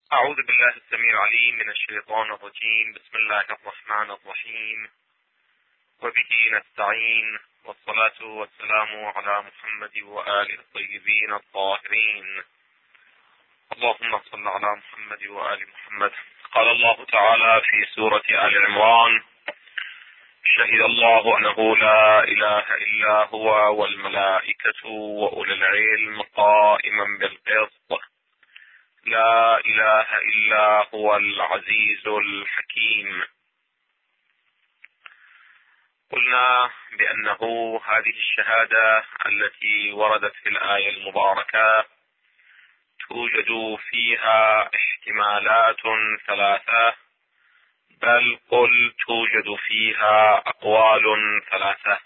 أعوذ بالله السميع العليم من الشيطان الرجيم. بسم الله الرحمن الرحيم، وبه نستعين، والصلاة والسلام على محمد وآله الطيبين الطاهرين. اللهم صل على محمد وآل محمد. قال الله تعالى في سورة آل عمران: شهد الله أنه لا إله إلا هو والملائكة وأولو العلم قائما بالقسط لا إله إلا هو العزيز الحكيم. قلنا بأنه هذه الشهادة التي وردت في الآية المباركة توجد فيها احتمالات ثلاثة، بل قل توجد فيها أقوال ثلاثة.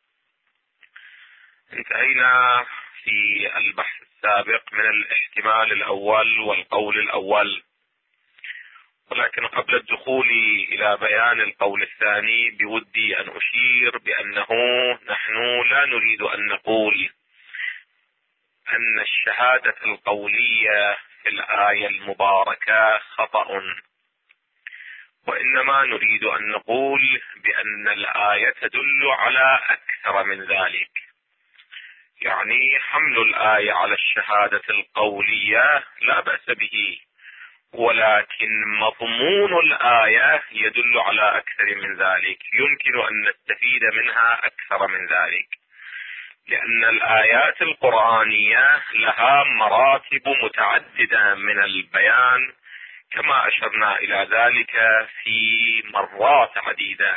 انتهينا في البحث السابق من الاحتمال الأول والقول الأول، ولكن قبل الدخول إلى بيان القول الثاني بودي أن أشير بأنه نحن لا نريد أن نقول أن الشهادة القولية في الآية المباركة خطأ، وإنما نريد أن نقول بأن الآية تدل على أكثر من ذلك. يعني حمل الآية على الشهادة القولية لا بأس به، ولكن مضمون الآية يدل على أكثر من ذلك، يمكن أن نستفيد منها أكثر من ذلك، لأن الآيات القرآنية لها مراتب متعددة من البيان كما أشرنا إلى ذلك في مرات عديدة.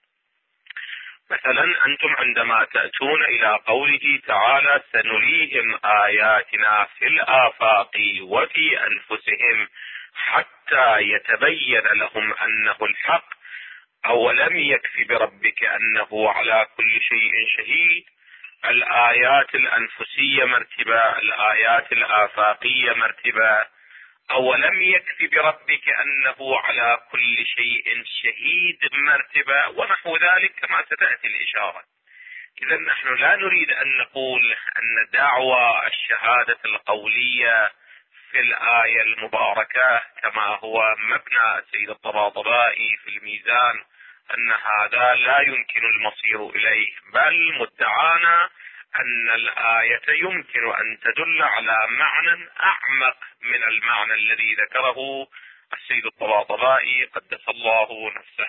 مثلا أنتم عندما تأتون إلى قوله تعالى: سنريهم آياتنا في الآفاق وفي أنفسهم حتى يتبين لهم أنه الحق، أولم يكف بربك أنه على كل شيء شهيد. الآيات الأنفسية مرتبة، الآيات الآفاقية مرتبة. أولم يكف بربك أنه على كل شيء شهيد مرتبة، ونحو ذلك كما ستأتي الإشارة. إذا نحن لا نريد أن نقول أن دعوى الشهادة القولية في الآية المباركة كما هو مبنى السيد الطباطبائي في الميزان أن هذا لا يمكن المصير إليه، بل مدعانا أن الآية يمكن أن تدل على معنى أعمق من المعنى الذي ذكره السيد الطباطبائي قدس الله نفسه.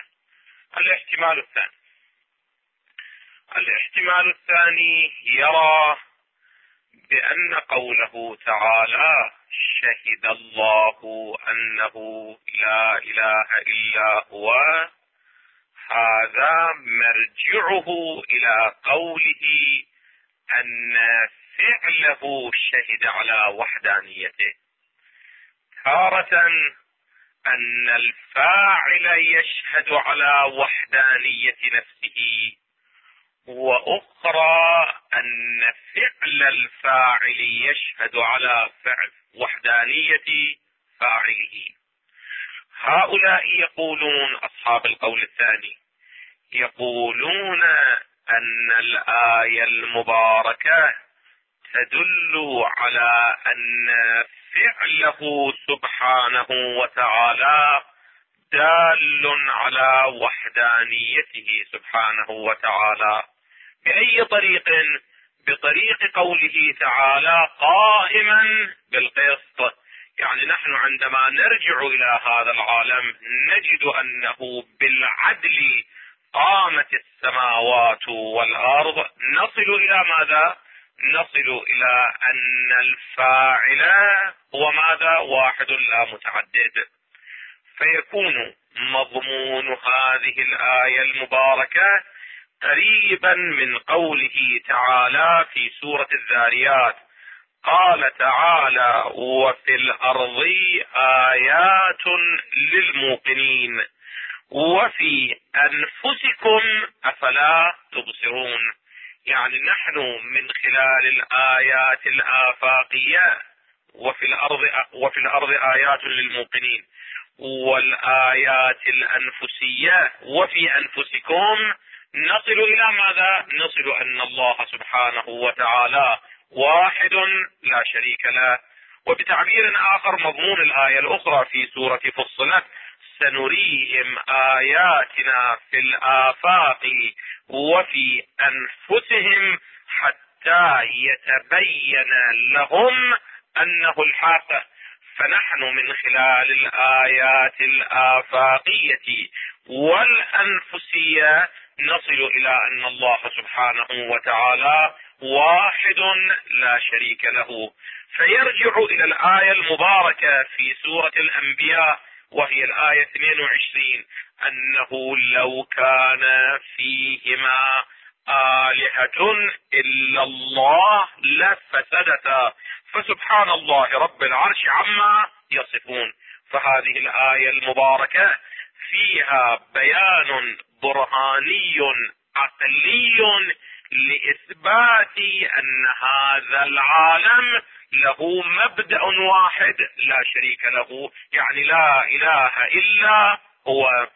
الاحتمال الثاني يرى بأن قوله تعالى: شهد الله أنه لا إله إلا هو، هذا مرجعه إلى قوله أن فعله شهد على وحدانيته. تارة أن الفاعل يشهد على وحدانية نفسه، وأخرى أن فعل الفاعل يشهد على وحدانية فاعله. هؤلاء يقولون، أصحاب القول الثاني، يقولون أن الآية المباركة تدل على أن فعله سبحانه وتعالى دال على وحدانيته سبحانه وتعالى. بأي طريق؟ بطريق قوله تعالى: قائما بالقسط. يعني نحن عندما نرجع إلى هذا العالم نجد أنه بالعدل قامت السماوات والأرض. نصل إلى ماذا؟ نصل إلى أن الفاعل هو ماذا؟ واحد لا متعدد. فيكون مضمون هذه الآية المباركة قريبا من قوله تعالى في سورة الذاريات: قال تعالى: وفي الأرض آيات للموقنين وفي أنفسكم أفلا تبصرون. يعني نحن من خلال الآيات الآفاقية وفي الأرض آيات للموقنين، والآيات الأنفسية وفي أنفسكم، نصل إلى ماذا؟ نصل أن الله سبحانه وتعالى واحد لا شريك له، وبتعبير آخر مضمون الآية الأخرى في سورة فصلت: سنريهم آياتنا في الآفاق وفي أنفسهم حتى يتبين لهم أنه الحق. فنحن من خلال الآيات الآفاقية والأنفسية نصل إلى أن الله سبحانه وتعالى واحد لا شريك له. فيرجع إلى الآية المباركة في سورة الأنبياء وهي الآية 22: أنه لو كان فيهما آلهة إلا الله لفسدتا. فسبحان الله رب العرش عما يصفون. فهذه الآية المباركة فيها بيان برهاني عقلي لإثبات أن هذا العالم له مبدأ واحد لا شريك له، يعني لا إله إلا هو.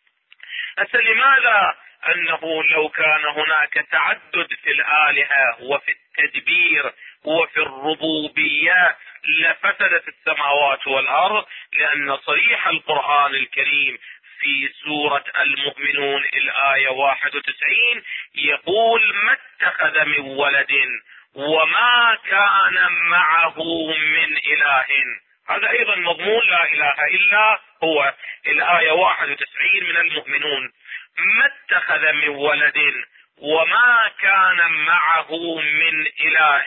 لماذا أنه لو كان هناك تعدد في الآلهة وفي التدبير وفي الربوبية لفسدت السماوات والأرض؟ لأن صريح القرآن الكريم في سورة المؤمنون الآية 91 يقول: ما اتخذ من ولد وما كان معه من إله. هذا أيضا مضمون لا إله إلا هو، الآية 91 من المؤمنون: ما اتخذ من ولد وما كان معه من إله.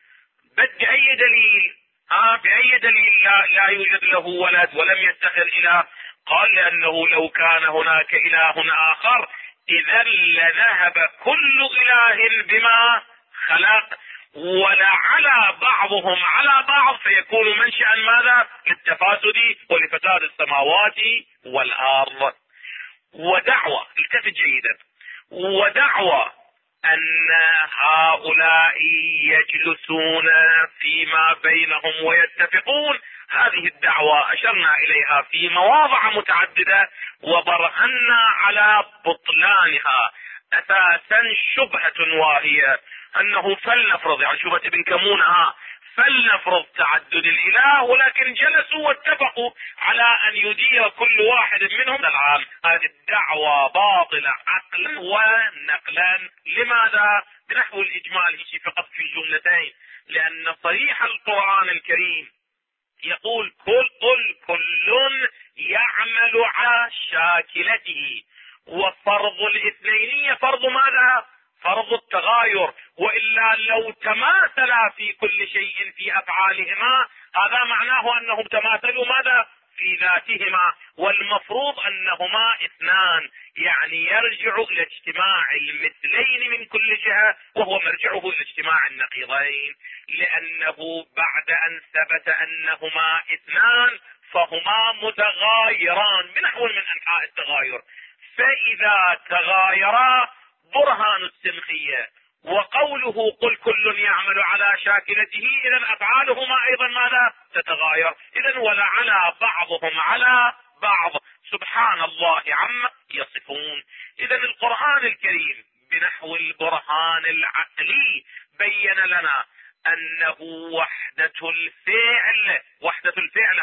بأي دليل؟ بأي دليل لا يوجد له ولد ولم يتخذ إله؟ قال: لأنه لو كان هناك إله آخر إذا لذهب كل إله بما خلق ولعلى بعضهم على بعض فيكون منشأ ماذا؟ للتفاسد ولفساد السماوات والأرض. ودعوة، التفت جيدا، ودعوة أن هؤلاء يجلسون فيما بينهم ويتفقون، هذه الدعوة أشرنا إليها في مواضع متعددة وبرهنا على بطلانها. أساسا شبهة واهية أنه فلنفرض، يعني شبهة ابن كمونها، فلنفرض تعدد الإله، ولكن جلسوا واتفقوا على أن يدير كل واحد منهم العام. هذه الدعوة باطلة عقلا ونقلا. لماذا؟ بنحو الإجمال فقط في الجملتين: لأن صريح القرآن الكريم يقول: كل يعمل على شاكلته. وفرض الاثنينية فرض ماذا؟ فرض التغاير، وإلا لو تماثلا في كل شيء في أفعالهما هذا معناه أنهم تماثلوا ماذا؟ في ذاتهما. والمفروض أنهما اثنان، يعني يرجع إلى اجتماع المثلين من كل جهة، وهو مرجعه إلى اجتماع النقيضين، لأنه بعد أن ثبت أنهما اثنان فهما متغايران بنحو من أنحاء التغاير. فإذا تغايرا برهان السمخية، وقوله قل كل يعمل على شاكلته، إذا أفعالهما أيضا ماذا؟ تتغاير. إذا ولعلى بعضهم على بعض، سبحان الله عما يصفون. إذا القرآن الكريم بنحو البرهان العقلي بين لنا أنه وحدة الفعل، وحدة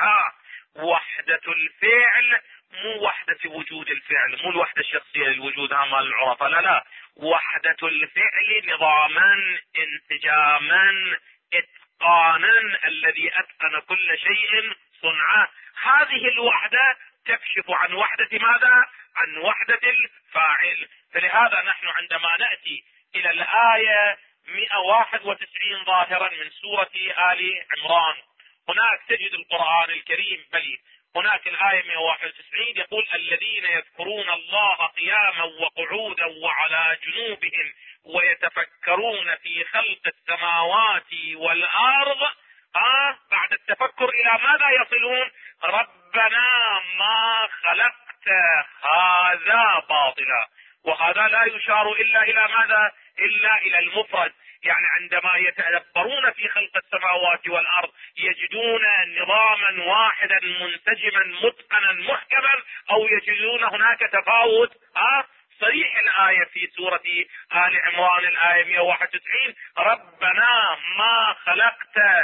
الفعل مو وحدة وجود الفعل، مو الوحدة الشخصية للوجود مال العرفة، لا، وحدة الفعل نظاما، انسجاما، اتقانا، الذي اتقن كل شيء صنعه. هذه الوحدة تكشف عن وحدة ماذا؟ عن وحدة الفاعل. فلهذا نحن عندما نأتي إلى الآية 191 ظاهرا من سورة آل عمران، هناك تجد القرآن الكريم بلي هناك الآية 191 يقول: الذين يذكرون الله قياما وقعودا وعلى جنوبهم ويتفكرون في خلق السماوات والأرض. بعد التفكر إلى ماذا يصلون؟ ربنا ما خلقت هذا باطلا. وهذا لا يشار إلا إلى ماذا؟ إلا إلى المفرد. يعني عندما يتدبرون في خلق السماوات والأرض يجدون نظاما واحدا منسجما متقنا محكما، أو يجدون هناك تفاوت؟ صريح الآية في سورة آل عمران الآية 191: ربنا ما خلقت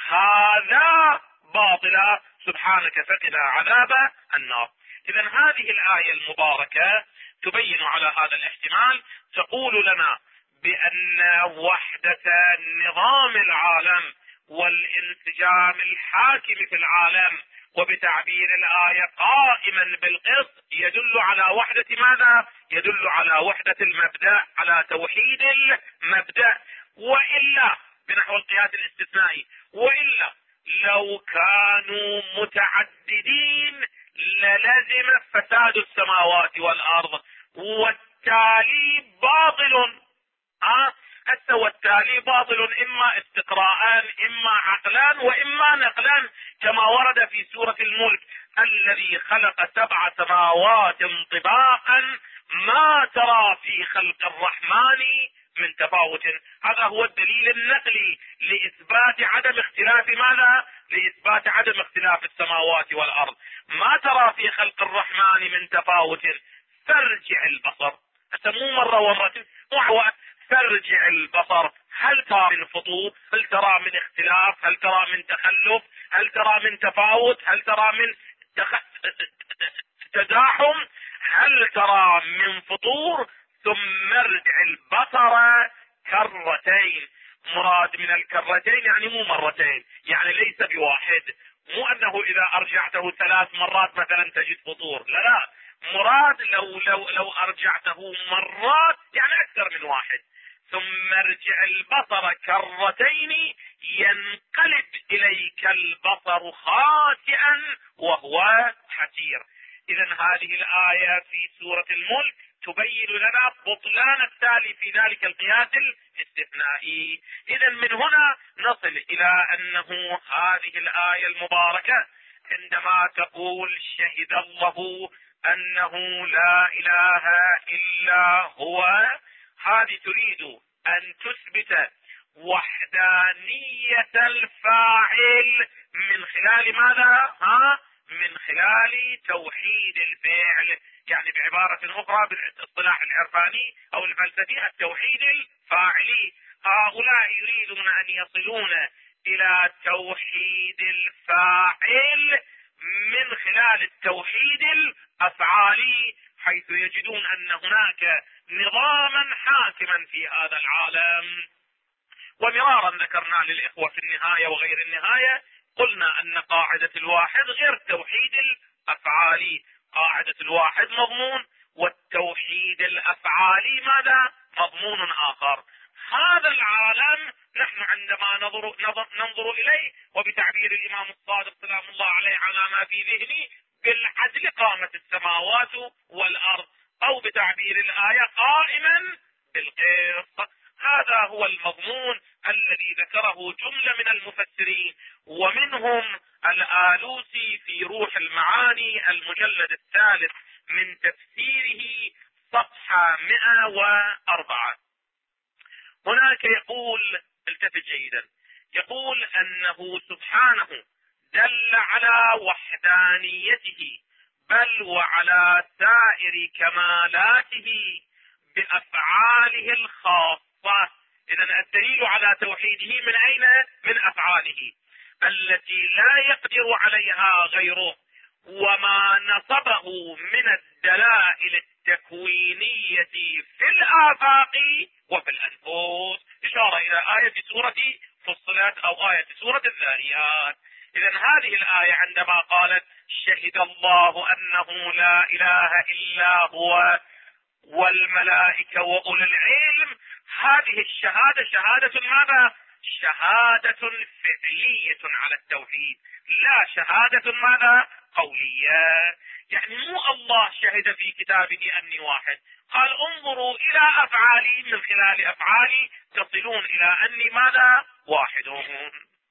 هذا باطلا، سبحانك فقنا عذاب النار. إذا هذه الآية المباركة تبين على هذا الاحتمال، تقول لنا بأن وحدة نظام العالم والانسجام الحاكم في العالم، وبتعبير الآية قائما بالقسط، يدل على وحدة ماذا؟ يدل على وحدة المبدأ، على توحيد المبدأ. وإلا بنحو القياس الاستثنائي، وإلا لو كانوا متعددين للزم فساد السماوات والأرض، والتالي باطل. والتالي باطل إما استقراءان، إما عقلان، وإما نقلان، كما ورد في سورة الملك: الذي خلق 7 سماوات طباقا ما ترى في خلق الرحمن من تفاوت. هذا هو الدليل النقلي لإثبات عدم اختلاف ماذا؟ لإثبات عدم اختلاف السماوات والأرض. ما ترى في خلق الرحمن من تفاوت، فارجع البصر. مو مرة ومرتين، فارجع البصر، هل ترى من فطور؟ هل ترى من اختلاف؟ هل ترى من تخلف؟ هل ترى من تفاوت؟ هل ترى من تزاحم؟ هل ترى من فطور؟ ثم ارجع البصر كرتين. مراد من الكرتين يعني مو مرتين، يعني ليس بواحد. مو انه اذا ارجعته 3 مرات مثلا تجد فطور، لا، مراد لو ارجعته مرات يعني اكثر من واحد. ثم ارجع البصر كرتين ينقلب اليك البصر خاسئا وهو حسير. اذا هذه الآية في سورة الملك تبين لنا بطلان التالي في ذلك القياس الاستثنائي. اذا من هنا نصل الى انه هذه الآية المباركة عندما تقول شهد الله انه لا اله الا هو، هذه تريد ان تثبت وحدانية الفاعل من خلال ماذا؟ من خلال توحيد الفعل. يعني بعبارة اخرى بالاصطلاح العرفاني او الفلسفي التوحيد الفاعلي. هؤلاء يريدون ان يصلون الى توحيد الفاعل من خلال التوحيد الافعالي، حيث يجدون ان هناك نظاما حاكما في هذا العالم. ومرارا ذكرنا للإخوة في النهاية وغير النهاية، قلنا أن قاعدة الواحد غير التوحيد الأفعالي. قاعدة الواحد مضمون، والتوحيد الأفعالي ماذا؟ مضمون آخر. هذا العالم نحن عندما ننظر إليه، وبتعبير الإمام الصادق سلام الله عليه على ما في ذهني، بالعدل قامت السماوات والأرض، أو بتعبير الآية قائما بالقسط. هذا هو المضمون الذي ذكره جملة من المفسرين، ومنهم الآلوسي في روح المعاني المجلد 3 من تفسيره صفحة 104. هناك يقول، التفت جيدا، يقول انه سبحانه دل على وحدانيته بل وعلى سائر كمالاته بأفعاله الخاصة. إذن الدليل على توحيده من أين؟ من أفعاله التي لا يقدر عليها غيره، وما نصبه من الدلائل التكوينية في الآفاق وفي الأنفس، إشارة إلى آية سورة فصلت أو آية سورة الذاريات. إذن هذه الآية عندما قالت شهد الله أنه لا إله إلا هو والملائكة وأولي العلم، هذه الشهادة شهادة ماذا؟ شهادة فعلية على التوحيد، لا شهادة ماذا؟ قولية. يعني مو الله شهد في كتابه أني واحد، قال انظروا إلى أفعالي، من خلال أفعالي تصلون إلى أني ماذا؟ واحدون.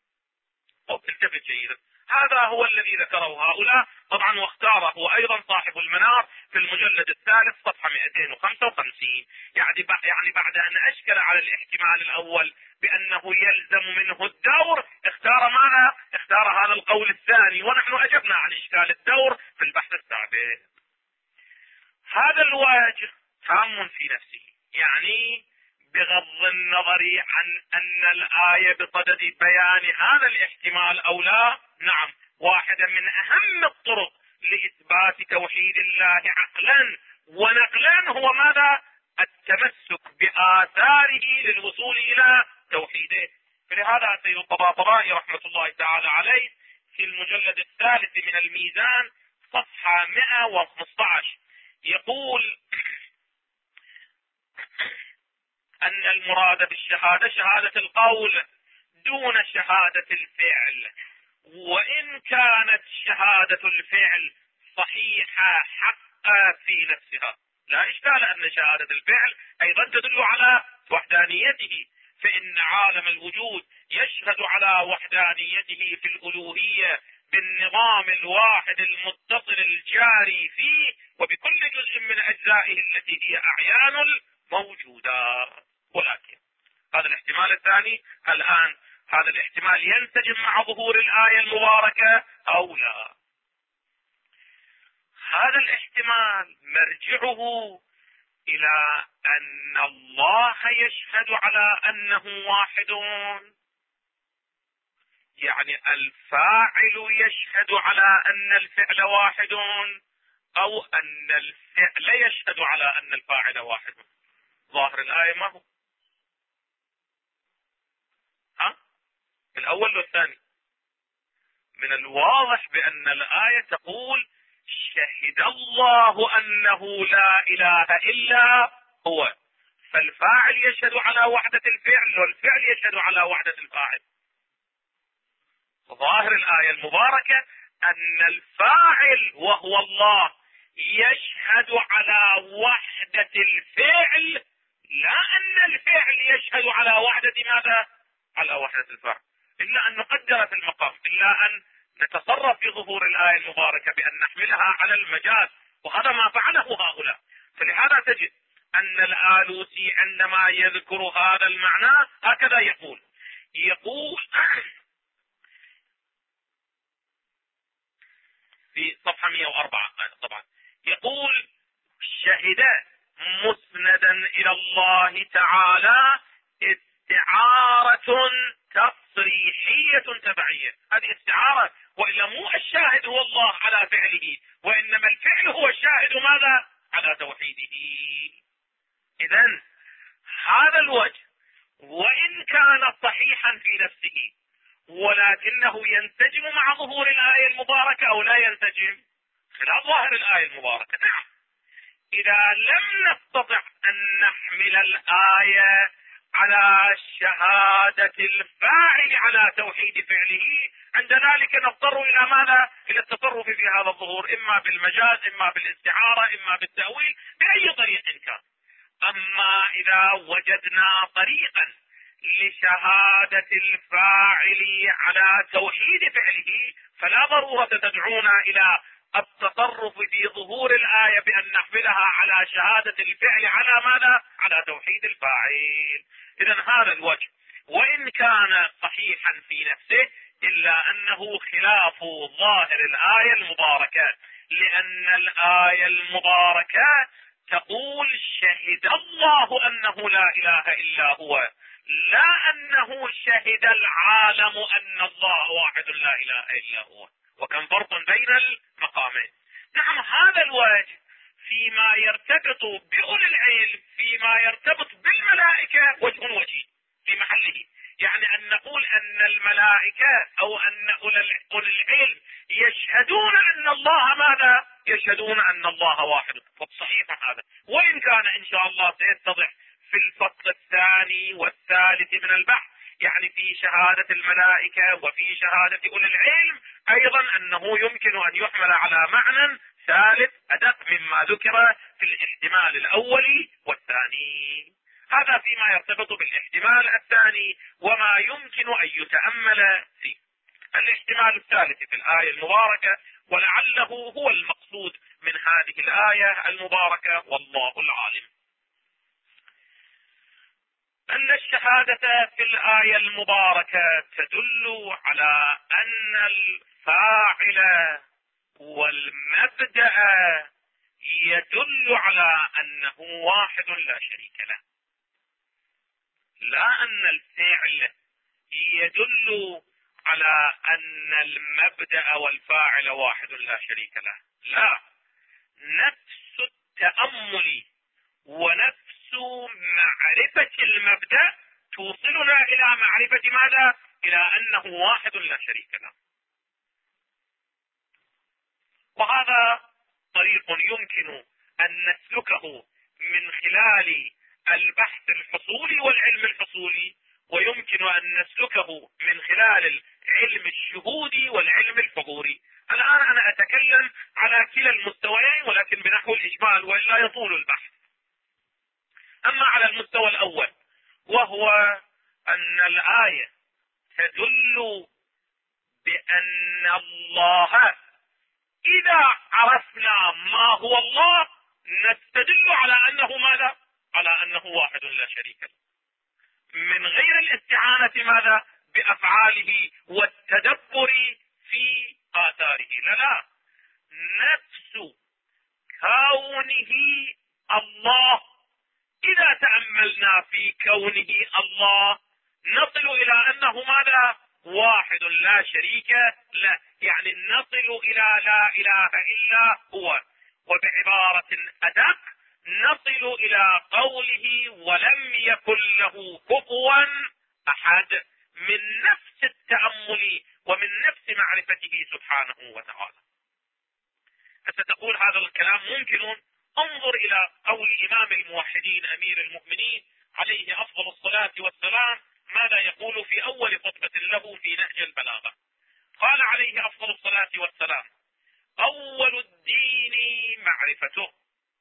التفت جيدا، هذا هو الذي ذكره هؤلاء طبعا، واختاره ايضا صاحب المنار في المجلد 3 صفحة 255. يعني بعد ان اشكل على الاحتمال الاول بانه يلزم منه الدور، اختار ماذا؟ اختار هذا القول الثاني، ونحن اجبنا عن اشكال الدور في البحث السابق. هذا الوجه تام في نفسه، يعني بغض النظر عن ان الآية بصدد بيان هذا الاحتمال او لا. نعم، واحدة من اهم الطرق لإثبات توحيد الله عقلا ونقلا هو ماذا؟ التمسك بآثاره للوصول إلى توحيده. فلهذا سيد الطباطبائي رحمة الله تعالى عليه في المجلد الثالث من الميزان صفحة 115 يقول أن المراد بالشهادة شهادة القول دون شهادة الفعل، وإن كانت شهادة الفعل صحيحة حقا في نفسها. لا إشكال أن شهادة الفعل أيضا تدل على وحدانيته، فإن عالم الوجود يشهد على وحدانيته في الألوهية بالنظام الواحد المتصل الجاري فيه وبكل جزء من أجزائه التي هي أعيان الموجودات. ولكن هذا الاحتمال الثاني الآن، هذا الاحتمال ينسجم مع ظهور الآية المباركة أو لا؟ هذا الاحتمال مرجعه إلى أن الله يشهد على أنه واحد، يعني الفاعل يشهد على أن الفعل واحد، أو أن الفعل يشهد على أن الفاعل واحد. ظاهر الآية ما هو؟ الأول والثاني. من الواضح بأن الآية تقول شهد الله أنه لا إله إلا هو، فالفاعل يشهد على وحدة الفعل والفعل يشهد على وحدة الفاعل. ظاهر الآية المباركة أن الفاعل وهو الله يشهد على وحدة الفعل، لا أن الفعل يشهد على وحدة ماذا؟ على وحدة الفاعل. إلا أن نقدر في المقام، إلا أن نتصرف في ظهور الآية المباركة بأن نحملها على المجاز، وهذا ما فعله هؤلاء. فلهذا تجد أن الآلوسي عندما يذكر هذا المعنى هكذا يقول في صفحة 104 طبعا، يقول شهد مسندا إلى الله تعالى استعارة تصريحية تبعية. هذه استعارة، وإلا مو الشاهد هو الله على فعله، وإنما الفعل هو الشاهد ماذا؟ على توحيده. إذن هذا الوجه وإن كان صحيحا في نفسه ولكنه ينسجم مع ظهور الآية المباركة أو لا ينسجم خلاف ظاهر الآية المباركة. نعم، إذا لم نستطع أن نحمل الآية على شهادة الفاعل على توحيد فعله، عند ذلك نضطر إلى ماذا؟ إلى التصرف في هذا الظهور، إما بالمجاز، إما بالاستعارة، إما بالتأويل، بأي طريق كان. أما إذا وجدنا طريقا لشهادة الفاعل على توحيد فعله فلا ضرورة تدعونا إلى التصرف في ظهور الآية بأن نحملها على شهادة الفعل على ماذا؟ على توحيد الفاعل. إذن هذا الوجه وإن كان صحيحا في نفسه إلا أنه خلاف ظاهر الآية المباركة، لأن الآية المباركة تقول شهد الله أنه لا إله إلا هو، لا أنه شهد العالم أن الله واحد لا إله إلا هو. وكم فرق بين المقامين. نعم، هذا الوجه فيما يرتبط بأولي العلم، فيما يرتبط بالملائكة وجه وجيه في محله. يعني أن نقول أن الملائكة أو أن أولي العلم يشهدون أن الله ماذا؟ يشهدون أن الله واحد. فصحيح هذا، وإن كان إن شاء الله سيتضح في الفصل الثاني والثالث من البحث، يعني في شهادة الملائكة وفي شهادة أولي العلم أيضا أنه يمكن أن يحمل على معنى ثالث أدق مما ذكر في الاحتمال الأول والثاني. هذا فيما يرتبط بالاحتمال الثاني وما يمكن أن يتأمل فيه. الاحتمال الثالث في الآية المباركة، ولعله هو المقصود من هذه الآية المباركة والله العالم، أن الشهادة في الآية المباركة تدل على أن الفاعل والمبدأ يدل على أنه واحد لا شريك له. لا أن الفعل يدل على أن المبدأ والفاعل واحد لا شريك له، لا، نفس التأمل ونفس معرفة المبدأ توصلنا إلى معرفة ماذا؟ إلى أنه واحد لا شريك له. وهذا طريق يمكن أن نسلكه من خلال البحث الحصولي والعلم الحصولي، ويمكن أن نسلكه من خلال العلم الشهودي والعلم الحضوري. الآن أنا أتكلم على كلا المستويين ولكن بنحو الإجمال وإلا يطول البحث. أما على المستوى الأول، وهو أن الآية تدل بأن الله، إذا عرفنا ما هو الله نستدل على أنه ماذا؟ على أنه واحد لا شريك له، من غير الاستعانة ماذا؟ بأفعاله والتدبر في آثاره. لا، نفس كونه الله، إذا تأملنا في كونه الله نصل إلى أنه ماذا؟ واحد لا شريك له، يعني نصل إلى لا إله إلا هو. وبعبارة أدق نصل إلى قوله ولم يكن له كفوا أحد، من نفس التأمل ومن نفس معرفته سبحانه وتعالى. ستقول هذا الكلام ممكن، انظر إلى قول إمام الموحدين أمير المؤمنين عليه أفضل الصلاة والسلام ماذا يقول في أول خطبة له في نهج البلاغة. قال عليه أفضل الصلاة والسلام: أول الدين معرفته،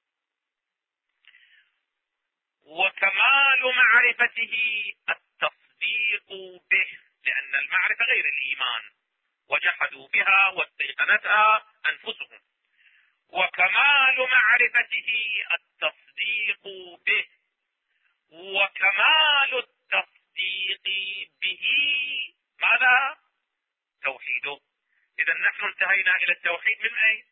وكمال معرفته التصديق به، لأن المعرفة غير الإيمان، وجحدوا بها واستيقنتها أنفسهم. وكمال معرفته التصديق به، وكمال التصديق به ماذا؟ توحيده. إذا نحن انتهينا إلى التوحيد من أين؟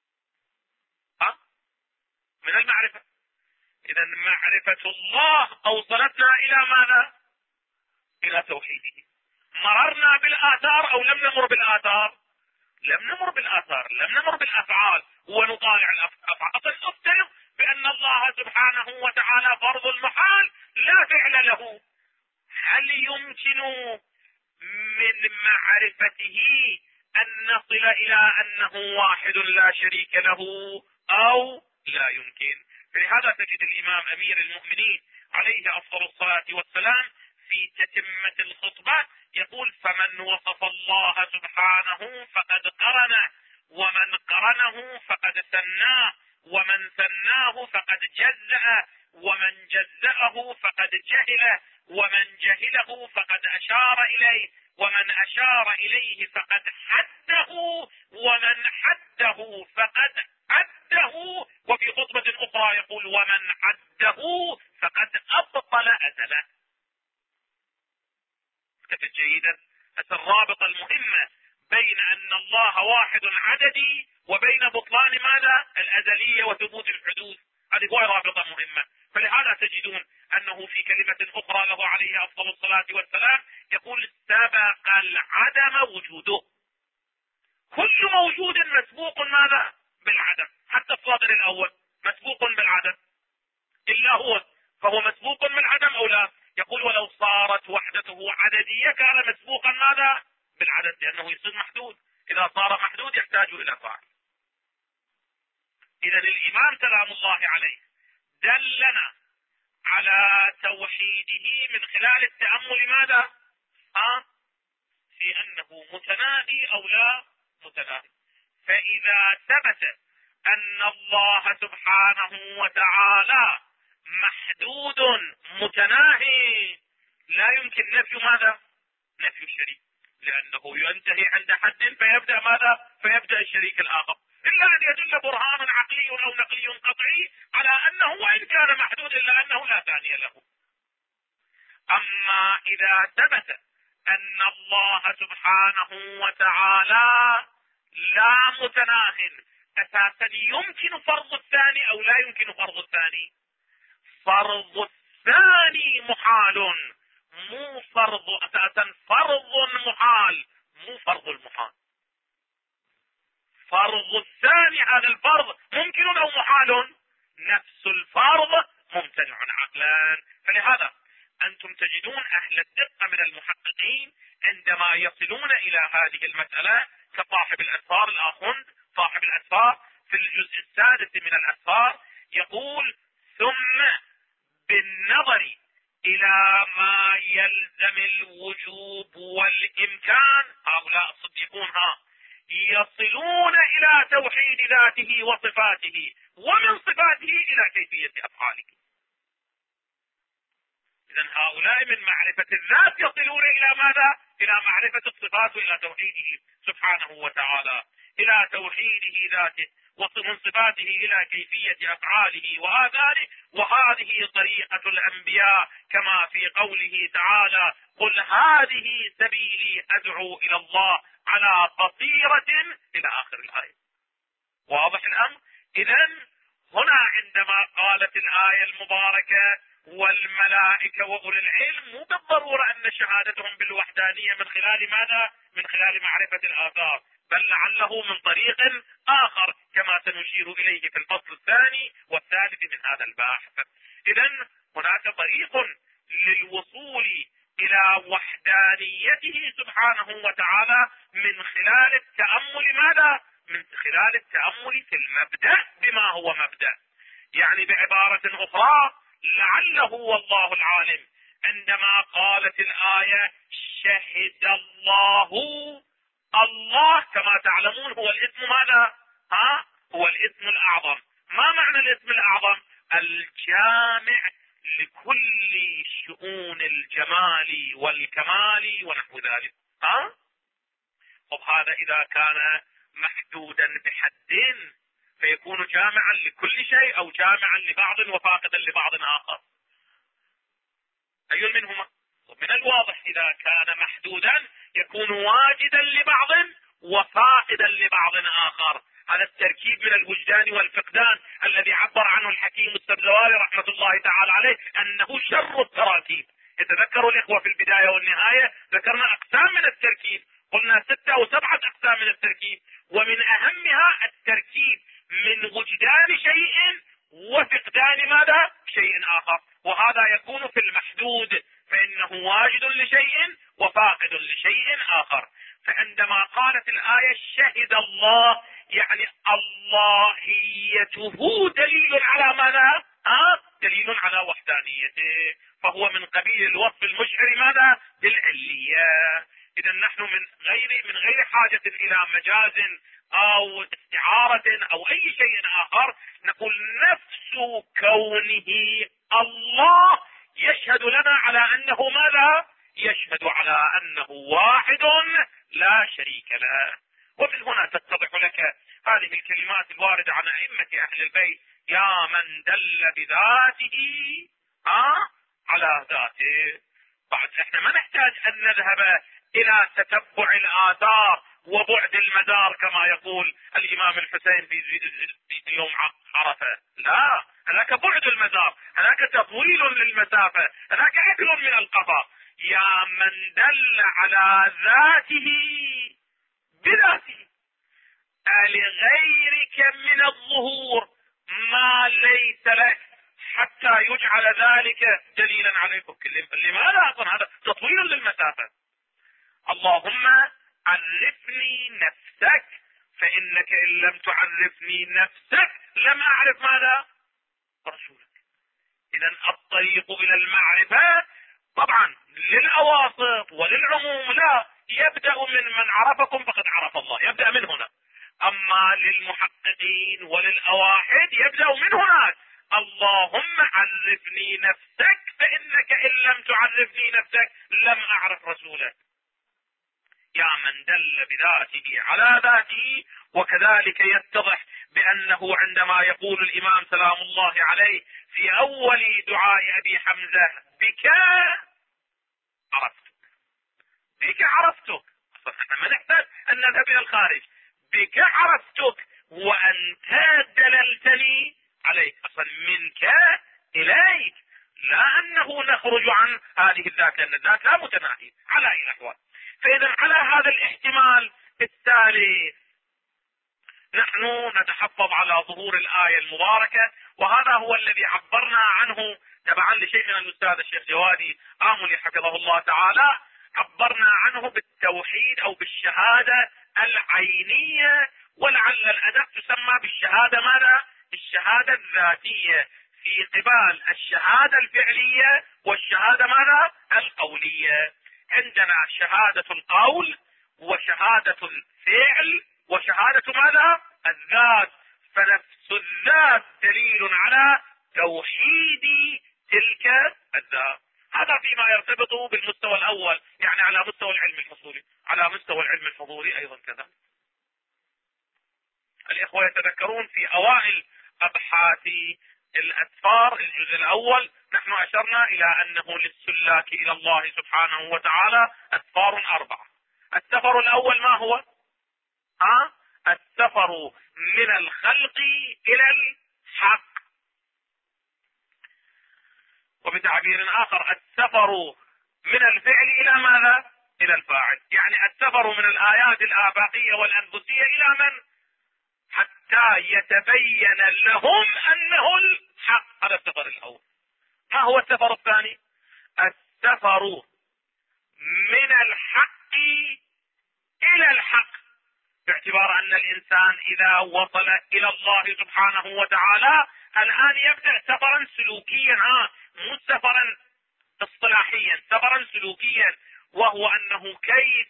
من المعرفة. إذا معرفة الله أوصلتنا إلى ماذا؟ إلى توحيده. مررنا بالآثار أو لم نمر بالآثار؟ لم نمر بالآثار، لم نمر بالأفعال ونطالع الأفعال. أصلا أفترض بأن الله سبحانه وتعالى فرض المحال لا فعل له، هل يمكن من معرفته أن نصل إلى أنه واحد لا شريك له أو لا يمكن؟ فلهذا تجد الإمام أمير المؤمنين عليه أفضل الصلاة والسلام في تتمة الخطبة يقول: فمن وصف الله سبحانه فقد قرنه، ومن قرنه فقد ثناه، ومن ثناه فقد جزأه، ومن جزأه فقد جهله، ومن جهله فقد أشار إليه، ومن أشار إليه فقد حده، ومن حده فقد عده. وفي خطبة أخرى يقول: ومن عده فقد أبطل أزله. كتب جيدا الرابطة المهمة بين أن الله واحد عددي وبين بطلان ماذا؟ الأزلية وثبوت الحدوث. هذه هو رابطة مهمة. فلهذا تجدون أنه في كلمة أخرى له عليه أفضل الصلاة والسلام يقول: سبق العدم وجوده. كل موجود مسبوق ماذا؟ بالعدم، حتى الصادر الأول مسبوق بالعدم، إلا هو فهو مسبوق بالعدم أو لا؟ يقول: ولو صارت وحدته عددية كان مسبوقا ماذا؟ بالعدد، لأنه يصير محدود. إذا صار محدود يحتاج إلى فاعل. إذا الإمام سلام الله عليه دلنا على توحيده من خلال التأمل ماذا؟ في أنه متناهي أو لا متناهي. فإذا ثبت أن الله سبحانه وتعالى محدود متناهي لا يمكن نفي ماذا؟ نفي الشريك، لأنه ينتهي عند حد فيبدأ ماذا؟ فيبدأ الشريك الآخر، إلا أن يدل برهان عقلي أو نقلي قطعي على أنه وإن كان محدود إلا أنه لا ثاني له. أما إذا ثبت أن الله سبحانه وتعالى لا متناهٍ، أساسا يمكن فرض الثاني أو لا يمكن فرض الثاني؟ فرض الثاني محال، مو فرض اساسا، فرض محال، مو فرض المحال. فرض الثاني، هذا الفرض ممكن او محال؟ نفس الفرض ممتنع عقلا. فلهذا انتم تجدون اهل الدقة من المحققين عندما يصلون الى هذه المسألة كصاحب الاسفار الاخوند، صاحب الاسفار في الجزء السادس من الاسفار يقول: ثم بالنظر الى ما يلزم الوجوب والامكان، هؤلاء الصديقون يصلون الى توحيد ذاته وصفاته، ومن صفاته الى كيفية افعاله. اذن هؤلاء من معرفة الذات يصلون الى ماذا؟ الى معرفة الصفات والى توحيده سبحانه وتعالى، الى توحيده ذاته، ومن صفاته الى كيفية افعاله واثاره. وهذه طريقة الانبياء كما في قوله تعالى: قل هذه سبيلي ادعو الى الله على بصيرة، الى اخر الاية. واضح الامر؟ اذن هنا عندما قالت الاية المباركة: والملائكة واولي العلم، مو بالضرورة ان شهادتهم بالوحدانية من خلال ماذا؟ من خلال معرفة الاثار، بل لعله من طريق اخر كما سنشير اليه في الفصل الثاني والثالث من هذا الباحث. اذن هناك طريق للوصول الى وحدانيته سبحانه وتعالى من خلال التأمل ماذا؟ من خلال التأمل في المبدأ بما هو مبدأ. يعني بعبارة اخرى، لعله والله العالم عندما قالت الآية: شهد الله، الله كما تعلمون هو الاسم ماذا؟ هو الاسم الأعظم. ما معنى الاسم الأعظم؟ الجامع لكل شؤون الجمال والكمال ونحو ذلك. طب هذا إذا كان محدودا بحد فيكون جامعا لكل شيء، أو جامعا لبعض وفاقدا لبعض آخر؟ أي منهما؟ من الواضح إذا كان محدودا يكون واجدا لبعض وفاقدا لبعض آخر. هذا التركيب من الوجدان والفقدان الذي عبر عنه الحكيم السبزواري رحمة الله تعالى عليه أنه شر التراكيب. يتذكروا الإخوة في البداية والنهاية ذكرنا أقسام من التركيب، قلنا 6 أو 7 أقسام من التركيب، ومن أهمها التركيب من وجدان شيء وفقدان ماذا؟ شيء آخر. وهذا يكون في المحدود، فإنه واجد لشيء وفاقد لشيء آخر. فعندما قالت الآية شهد الله، يعني اللهيته دليل على ماذا؟ دليل على وحدانيته، فهو من قبيل الوصف المشعر ماذا؟ بالعلية. إذا نحن من غير حاجة إلى مجاز أو استعارة أو أي شيء آخر، نقول نفس كونه الله يشهد لنا على أنه ماذا؟ يشهد على أنه واحد لا شريك له. ومن هنا تتضح لك هذه الكلمات الواردة عن أئمة أهل البيت: يا من دل بذاته على ذاته. بعد احنا ما نحتاج أن نذهب إلى تتبع الآثار وبعد المدار كما يقول الإمام الحسين في يوم عرفة. لا، هناك بعد المدار، هناك تطويل للمسافة، هناك أكل من القفا. يا من دل على ذاته بذاته، لغيرك من الظهور ما ليس لك حتى يجعل ذلك دليلا عليكم. لماذا؟ أصلا هذا تطويل للمسافة. اللهم عرفني نفسك، فإنك إن لم تعرفني نفسك لم أعرف ماذا؟ رسولك. إذا الطريق إلى المعرفة طبعا للأواسط وللعموم لا، يبدأ من عرفكم فقد عرف الله، يبدأ من هنا. أما للمحققين وللأواحد يبدأ من هناك: اللهم عرفني نفسك، فإنك إن لم تعرفني نفسك لم أعرف رسولك. يا من دل بذاته على ذاته. وكذلك يتضح بأنه عندما يقول الإمام سلام الله عليه في أول دعاء أبي حمزة: بك عرفتك، بك عرفتك، احنا ما نحتاج أن نذهب إلى الخارج، بك عرفتك وأنت دللتني عليك. أصلا منك إليك، لا أنه نخرج عن هذه الذات، لأن الذات لا متناهية على أي الأحوال. فإذا على هذا الاحتمال الثالث نحن نتحفظ على ظهور الآية المباركة، وهذا هو الذي عبرنا عنه تبعا لشيخنا الأستاذ الشيخ جوادي آملي حفظه الله تعالى، عبرنا عنه بالتوحيد أو بالشهادة العينية، ولعل الأدب تسمى بالشهادة ماذا؟ الشهادة الذاتية في قبال الشهادة الفعلية والشهادة ماذا؟ القولية. عندنا شهادة القول وشهادة الفعل وشهادة ماذا؟ الذات. فنفس الذات دليل على توحيد تلك الذات. هذا فيما يرتبط بالمستوى الأول، يعني على مستوى العلم الفضولي. على مستوى العلم الفضولي أيضا كذا. الإخوة يتذكرون في أوائل أبحاث الأسفار الجزء الأول نحن أشرنا إلى أنه للسلاك إلى الله سبحانه وتعالى أسفار 4. السفر الأول ما هو؟ السفر من الخلق إلى الحق. وبتعبير آخر السفر من الفعل إلى ماذا؟ إلى الفاعل. يعني السفر من الآيات الآفاقية والأنفسية إلى من؟ حتى يتبين لهم أنه الحق. هذا السفر الأول. ما هو السفر الثاني؟ السفر من الحق إلى الحق، باعتبار أن الإنسان إذا وصل إلى الله سبحانه وتعالى الآن يبدأ سفرا سلوكيا، مو سفرا اصطلاحيا، سفرا سلوكيا، وهو أنه كيف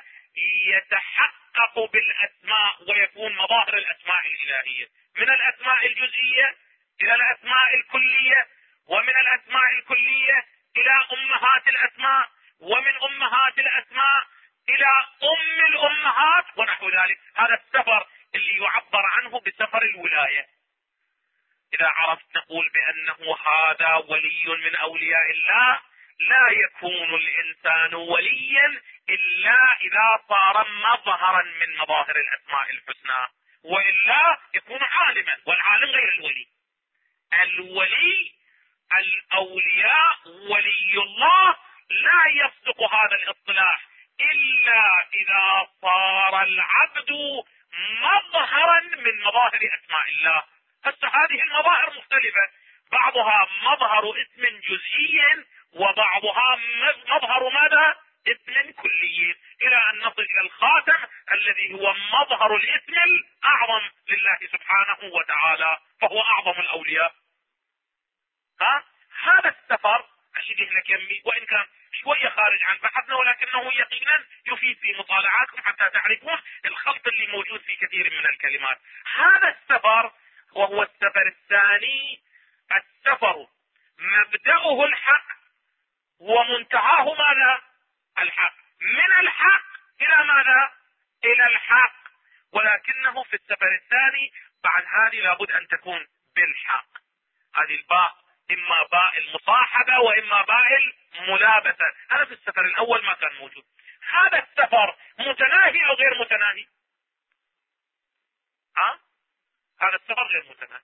يتحقق بالأسماء ويكون مظاهر الأسماء الإلهية من الأسماء الجزئية إلى الأسماء الكلية، ومن الأسماء الكلية إلى أمهات الأسماء، ومن أمهات الأسماء إلى أم الأمهات ونحو ذلك. هذا السفر اللي يعبر عنه بسفر الولاية. إذا عرفت نقول بأنه هذا ولي من أولياء الله. لا يكون الإنسان وليا إلا إذا صار مظهرا من مظاهر الأسماء الحسنى، وإلا يكون عالما، والعالم غير الولي. الولي الأولياء ولي الله لا يصدق هذا الاصطلاح إلا إذا صار العبد مظهرا من مظاهر أسماء الله. هذه المظاهر مختلفة، بعضها مظهر اسم جزئي وبعضها مظهر ماذا؟ اسم كلي، إلى أن نصل إلى الخاتم الذي هو مظهر الاسم الأعظم لله سبحانه وتعالى، فهو أعظم الأولياء. هذا السفر أشيده لك يمي، وإن كان شوية خارج عن بحثنا، ولكنه يقينا يفيد في مطالعاتكم حتى تعرفون الخلط اللي موجود في كثير من الكلمات. هذا السفر وهو السفر الثاني. السفر مبدأه الحق ومنتهاه ماذا؟ الحق. من الحق إلى ماذا؟ إلى الحق. ولكنه في السفر الثاني بعد هذه لابد أن تكون بالحق. هذه الباء إما باء المصاحبة وإما باء الملابسة. هذا في السفر الأول ما كان موجود. هذا السفر متناهي أو غير متناهي؟ هذا السفر غير متناهي.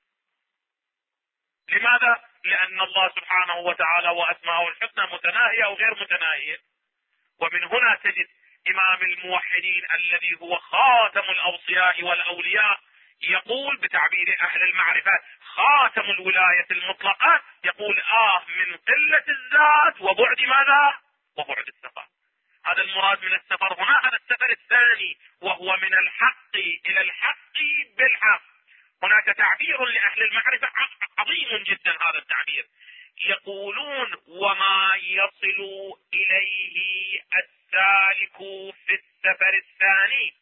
لماذا؟ لأن الله سبحانه وتعالى وأسماءه الحسنى متناهية أو غير متناهية. ومن هنا تجد إمام الموحدين الذي هو خاتم الأوصياء والأولياء يقول بتعبير أهل المعرفة خاتم الولاية المطلقة، يقول من قلة الذات وبعد ماذا؟ وبعد السفر. هذا المراد من السفر هنا. هذا السفر الثاني وهو من الحق إلى الحق بالحق. هناك تعبير لأهل المعرفة عظيم جدا، هذا التعبير يقولون وما يصل إليه السالك في السفر الثاني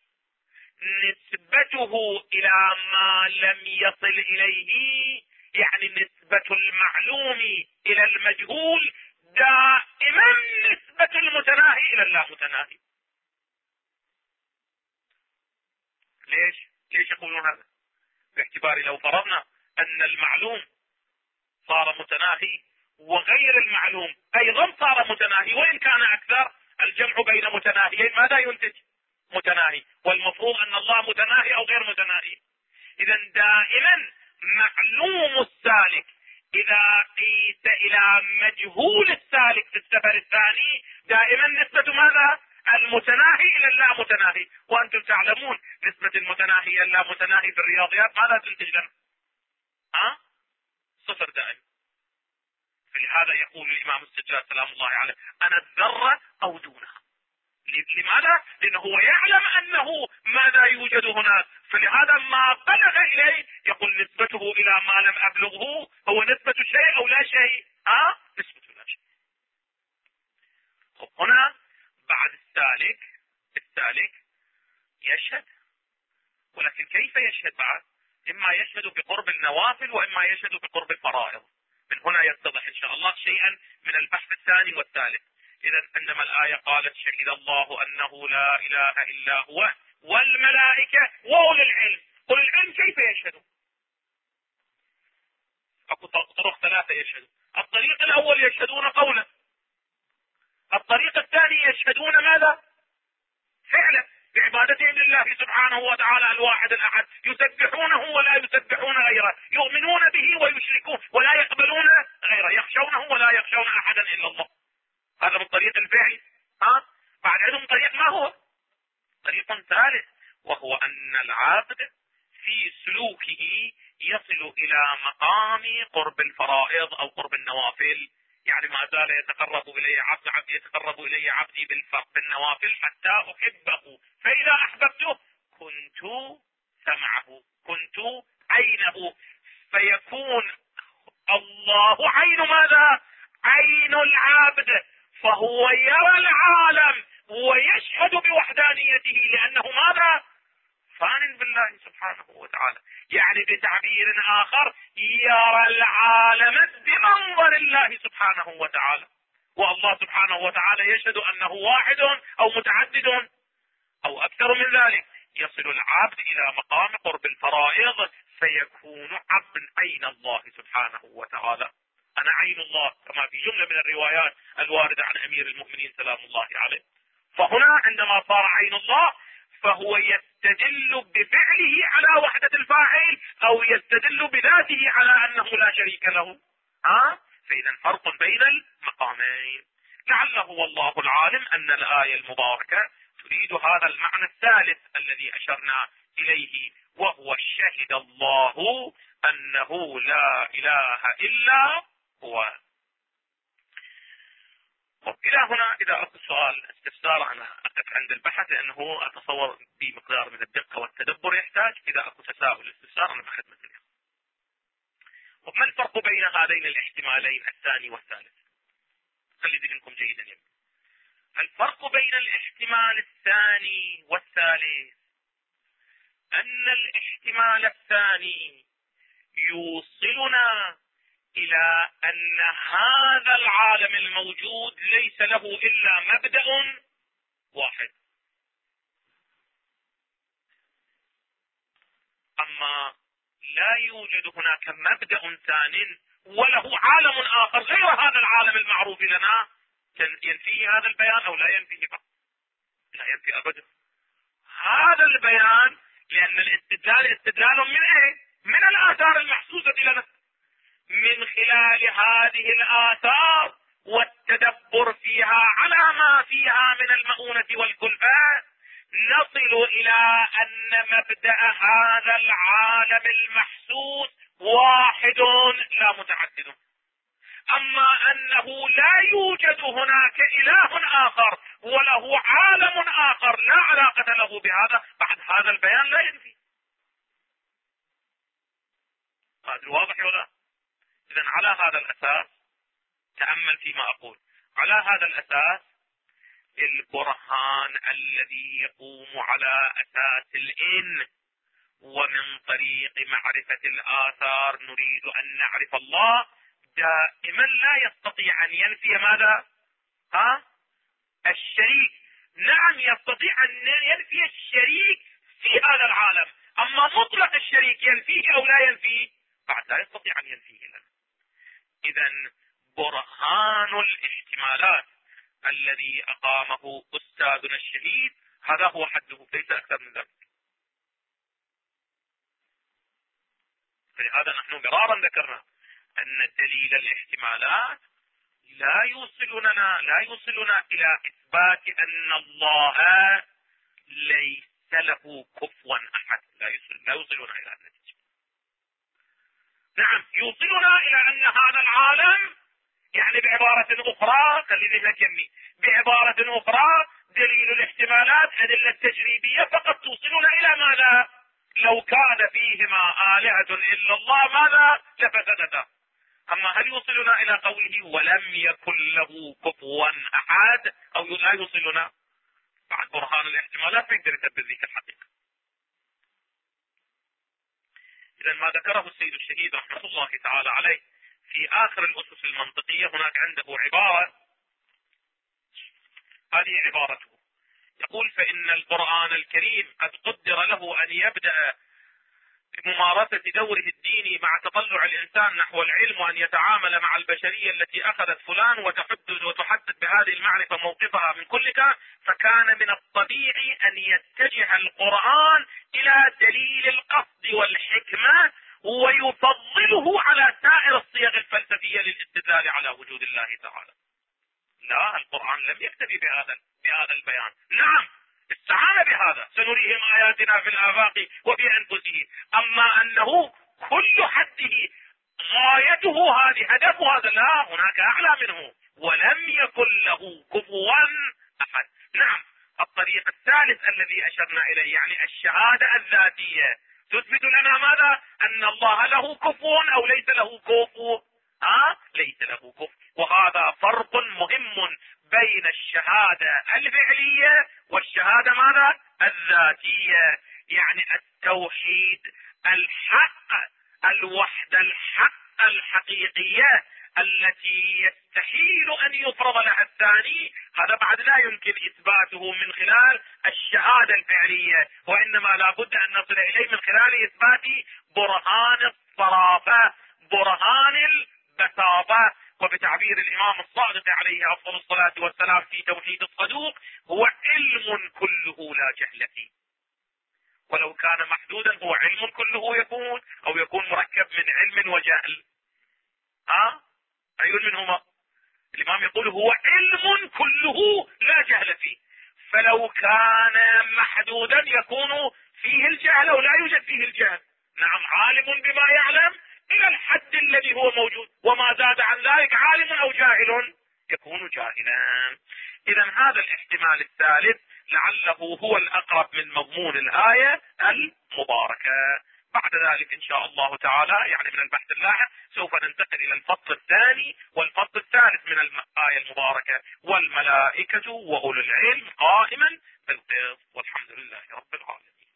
نسبته إلى ما لم يصل إليه، يعني نسبة المعلوم إلى المجهول دائما نسبة المتناهي إلى اللا متناهي. ليش يقولون هذا؟ باعتبار لو فرضنا أن المعلوم صار متناهي وغير المعلوم أيضا صار متناهي، وإن كان أكثر، الجمع بين متناهيين ماذا ينتج؟ متناهي. والمفروض أن الله متناهي أو غير متناهي. إذا دائما معلوم السالك إذا قيس إلى مجهول السالك في السفر الثاني دائما نسبة ماذا؟ المتناهي إلى اللا متناهي، وأنتم تعلمون نسبة المتناهي إلى اللا متناهي في الرياضيات ماذا تنتج لنا؟ صفر دائما. فلهذا يقول الإمام السجاد سلام الله عليه: أنا الذرة أو دونها. لماذا؟ لأنه هو يعلم أنه ماذا يوجد هناك، فلهذا ما بلغ إليه يقول نسبته إلى ما لم أبلغه هو نسبة شيء أو لا شيء. نسبة لا شيء. هنا بعد السالك يشهد، ولكن كيف يشهد بعد؟ إما يشهد بقرب النوافل وإما يشهد بقرب الفرائض. من هنا يتضح إن شاء الله شيئا من البحث الثاني والثالث. إذا عندما الآية قالت: شهد الله أنه لا إله إلا هو والملائكة وأولي العلم، أولي العلم كيف يشهدون؟ أكو طرق ثلاثة يشهدون. الطريق الأول يشهدون قولا، الطريق الثاني يشهدون ماذا؟ فعلا، بعبادتهم لله سبحانه وتعالى الواحد الأحد، يسبحونه ولا يسبحون غيره، يؤمنون به ويشركون ولا يقبلون غيره، يخشونه ولا يخشون أحدا إلا الله. هذا من طريق الفعل. بعد عندهم طريق ما هو؟ طريق ثالث، وهو أن العبد في سلوكه يصل إلى مقام قرب الفرائض أو قرب النوافل. يعني ما زال يتقرب إلي عبدي بالنوافل حتى أحبه، فإذا أحببته كنت سمعه، كنت عينه، فيكون الله عين ماذا؟ عين العبد، فهو يرى العالم ويشهد بوحدانيته، لأنه ماذا؟ فان بالله سبحانه وتعالى. يعني بتعبير آخر يرى العالم بمنظر الله سبحانه وتعالى، والله سبحانه وتعالى يشهد أنه واحد أو متعدد أو أكثر من ذلك. يصل العبد إلى مقام قرب الفرائض فيكون عبد عين الله سبحانه وتعالى. أنا عين الله، كما في جملة من الروايات الواردة عن أمير المؤمنين سلام الله عليه. فهنا عندما صار عين الله فهو يستدل بفعله على وحدة الفاعل أو يستدل بذاته على أنه لا شريك له. فإذا فرق بين المقامين. لعله والله العالم أن الآية المباركة تريد هذا المعنى الثالث الذي أشرنا إليه، وهو شهد الله أنه لا إله إلا هو. إلى هنا إذا أكو سؤال استفسار أنا أقف عند البحث، لأنه أتصور بمقدار من الدقة والتدبر يحتاج. إذا أكو تساؤل استفسار أنا بخدمة اليوم. وما الفرق بين هذين الاحتمالين الثاني والثالث؟ خلي ذهنكم جيدا يبقى. الفرق بين الاحتمال الثاني والثالث أن الاحتمال الثاني يوصلنا إلى أن هذا العالم الموجود ليس له إلا مبدأ واحد، أما لا يوجد هناك مبدأ ثاني وله عالم آخر غير هذا العالم المعروف لنا. ينفيه هذا البيان أو لا ينفيه؟ لا ينفي أبدا هذا البيان، لأن الاستدلال استدلال من ايه؟ من الآثار المحسوسة لنا. من خلال هذه الآثار والتدبر فيها على ما فيها من المؤونة والكلفة نصل إلى أن مبدأ هذا العالم المحسوس واحد لا متعدد. أما أنه لا يوجد هناك إله آخر وله عالم آخر لا علاقة له بهذا، بعد هذا البيان لا ينفي. هذا واضح ولا؟ إذن على هذا الأساس تأمل فيما أقول. على هذا الأساس البرهان الذي يقوم على أساس الإن ومن طريق معرفة الآثار نريد أن نعرف الله، دائما لا يستطيع أن ينفي ماذا؟ الشريك. نعم يستطيع أن ينفي الشريك في هذا العالم، أما مطلق الشريك ينفيه أو لا ينفيه؟ بعد لا يستطيع أن ينفيه لنا. إذن برهان الاحتمالات الذي أقامه أستاذنا الشهيد هذا هو حده، ليس أكثر من ذلك. فلهذا نحن مرارا ذكرنا أن دليل الاحتمالات لا يوصلنا إلى إثبات أن الله ليس له كفوا أحد، لا يوصلنا إلى النتيجة. نعم، يوصلنا إلى أن هذا العالم، يعني بعبارة أخرى، خليني ذكرني، بعبارة أخرى دليل الاحتمالات أدلة تجريبية فقط توصلنا إلى ماذا؟ لو كان فيهما آلهة إلا الله ماذا؟ لفسدتا. أما هل يوصلنا إلى قوله ولم يكن له كفوا أحد، أو لا يوصلنا؟ بعد برهان الاحتمالات ما يقدر يثبت ذيك الحقيقة. إذا ما ذكره السيد الشهيد رحمة الله تعالى عليه في آخر الأسس المنطقية، هناك عنده عبارة، هذه عبارته، يقول: فإن القرآن الكريم قد قدر له أن يبدأ بممارسة دوره الديني مع تطلع الإنسان نحو العلم، وأن يتعامل مع البشرية التي أخذت فلان وتحدد بهذه المعرفة موقفها من كل كان، فكان من الطبيعي أن يتجه القرآن إلى دليل القصد والحكمة ويفضله على سائر الصيغ الفلسفية للاستدلال على وجود الله تعالى. لا، القرآن لم يكتفي بهذا البيان. نعم، استعان بهذا: سنريهم آياتنا في الآفاق وفي أنفسهم. أما أنه كل حده غايته هذه، هدف هذا، لا، هناك أعلى منه: ولم يكن له كفوا أحد. نعم، الطريق الثالث الذي أشرنا إليه، يعني الشهادة الذاتية، تثبت لنا ماذا؟ أن الله له كفو أو ليس له كفو؟ ليس له كفو. وهذا فرق مهم بين الشهادة الفعلية والشهادة ماذا؟ الذاتية. يعني التوحيد الحق، الوحدة الحق الحقيقية التي يستحيل أن يفرض لها الثاني، هذا بعد لا يمكن إثباته من خلال الشهادة الفعلية، وإنما لا بد أن نصل إليه من خلال إثبات برهان الصرافة، برهان البساطة. وبتعبير الإمام الصادق عليه أفضل الصلاة والسلام في توحيد الصدوق: هو علم كله لا جهل فيه. ولو كان محدودا هو علم كله يكون، أو يكون مركب من علم وجهل. أي منهما؟ الإمام يقول هو علم كله لا جهل فيه، فلو كان محدودا يكون فيه الجهل أو لا يوجد فيه الجهل. نعم، عالم بما يعلم إلى الحد الذي هو موجود، وما زاد عن ذلك عالم أو جاهل يكون جاهلا. إذا هذا الاحتمال الثالث لعله هو الأقرب من مضمون الآية المباركة. بعد ذلك إن شاء الله تعالى، يعني من البحث اللاحق، سوف ننتقل إلى الفصل الثاني والفصل الثالث من الآية المباركة: والملائكة وأولو العلم قائما بالقسط، والحمد لله رب العالمين.